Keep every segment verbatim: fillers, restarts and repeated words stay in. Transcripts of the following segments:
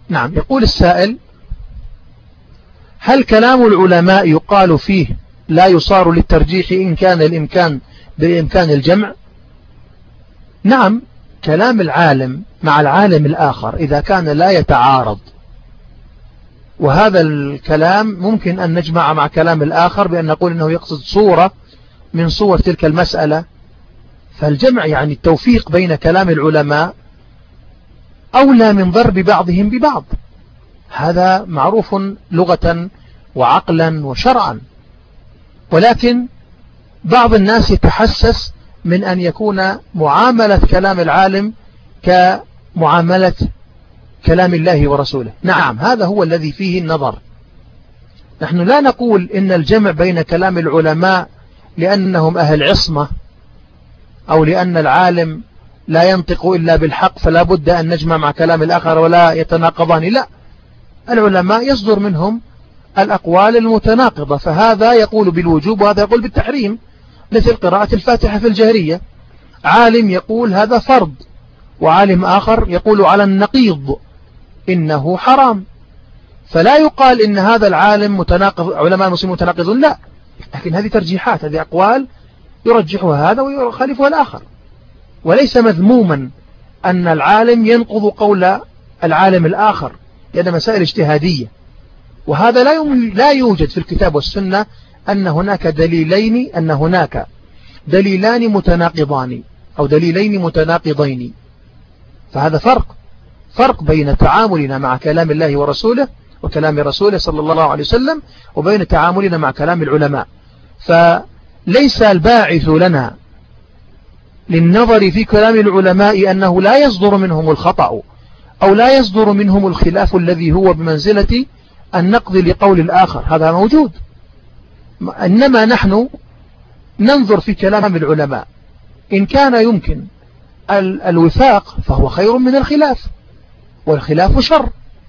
نعم. يقول السائل: هل كلام العلماء يقال فيه لا يصار للترجيح إن كان الإمكان بإمكان الجمع؟ نعم، كلام العالم مع العالم الآخر إذا كان لا يتعارض، وهذا الكلام ممكن أن نجمع مع كلام الآخر بأن نقول إنه يقصد صورة من صور تلك المسألة، فالجمع يعني التوفيق بين كلام العلماء أولى من ضرب بعضهم ببعض، هذا معروف لغة وعقلا وشرعا. ولكن بعض الناس يتحسس من أن يكون معاملة كلام العالم كمعاملة كلام الله ورسوله. نعم، هذا هو الذي فيه النظر. نحن لا نقول إن الجمع بين كلام العلماء لأنهم أهل عصمة أو لأن العالم لا ينطق إلا بالحق فلا بد أن نجمع مع كلام الآخر ولا يتناقضان، لا، العلماء يصدر منهم الأقوال المتناقضة، فهذا يقول بالوجوب وهذا يقول بالتحريم، مثل قراءة الفاتحة في الجهرية، عالم يقول هذا فرض وعالم آخر يقول على النقيض إنه حرام، فلا يقال إن هذا العالم متناقض، علماء المسلمين متناقضون، لا، لكن هذه ترجيحات، هذه أقوال يرجحها هذا ويخالفها الآخر، وليس مذموما أن العالم ينقض قول العالم الآخر، لأن مسائل اجتهادية، وهذا لا لا يوجد في الكتاب والسنة أن هناك دليلين أن هناك دليلان متناقضان أو دليلين متناقضين، فهذا فرق فرق بين تعاملنا مع كلام الله ورسوله وكلام رسوله صلى الله عليه وسلم وبين تعاملنا مع كلام العلماء. فليس الباعث لنا للنظر في كلام العلماء أنه لا يصدر منهم الخطأ أو لا يصدر منهم الخلاف الذي هو بمنزلة النقض لقول الآخر، هذا موجود، إنما نحن ننظر في كلام العلماء إن كان يمكن الوفاق فهو خير من الخلاف، والخلاف شر،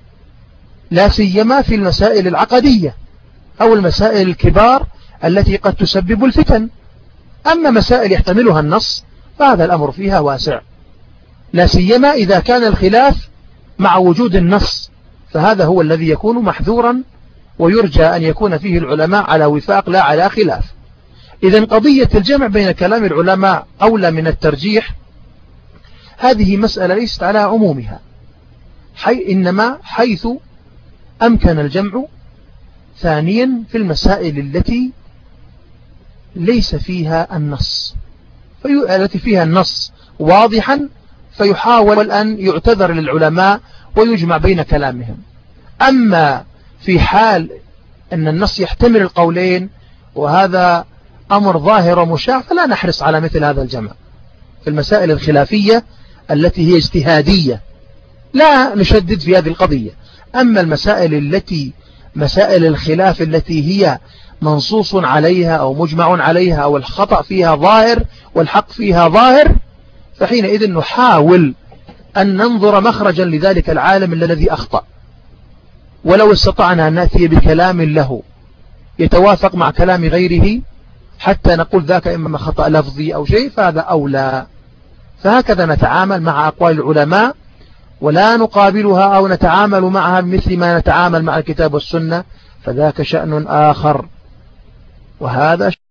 لا سيما في المسائل العقدية أو المسائل الكبار التي قد تسبب الفتن. أما مسائل يحتملها النص فهذا الأمر فيها واسع، لا سيما إذا كان الخلاف مع وجود النص، فهذا هو الذي يكون محذورا ويرجى أن يكون فيه العلماء على وفاق لا على خلاف. إذن قضية الجمع بين كلام العلماء أولى من الترجيح، هذه مسألة ليست على عمومها، حي إنما حيث أمكن الجمع. ثانيا في المسائل التي ليس فيها النص، التي فيها النص واضحا فيحاول أن يعتذر للعلماء ويجمع بين كلامهم. أما في حال أن النص يحتمل القولين وهذا أمر ظاهر ومشاع فلا نحرص على مثل هذا الجمع. في المسائل الخلافية التي هي اجتهادية لا نشدد في هذه القضية. أما المسائل التي مسائل الخلاف التي هي منصوص عليها أو مجمع عليها أو الخطأ فيها ظاهر والحق فيها ظاهر، فحينئذ نحاول أن ننظر مخرجا لذلك العالم الذي أخطأ، ولو استطعنا أن نأتي بكلام له يتوافق مع كلام غيره حتى نقول ذاك إما خطأ لفظي أو شيء فهذا أولى. فهكذا نتعامل مع أقوال العلماء ولا نقابلها أو نتعامل معها مثل ما نتعامل مع الكتاب والسنة، فذاك شأن آخر وهذا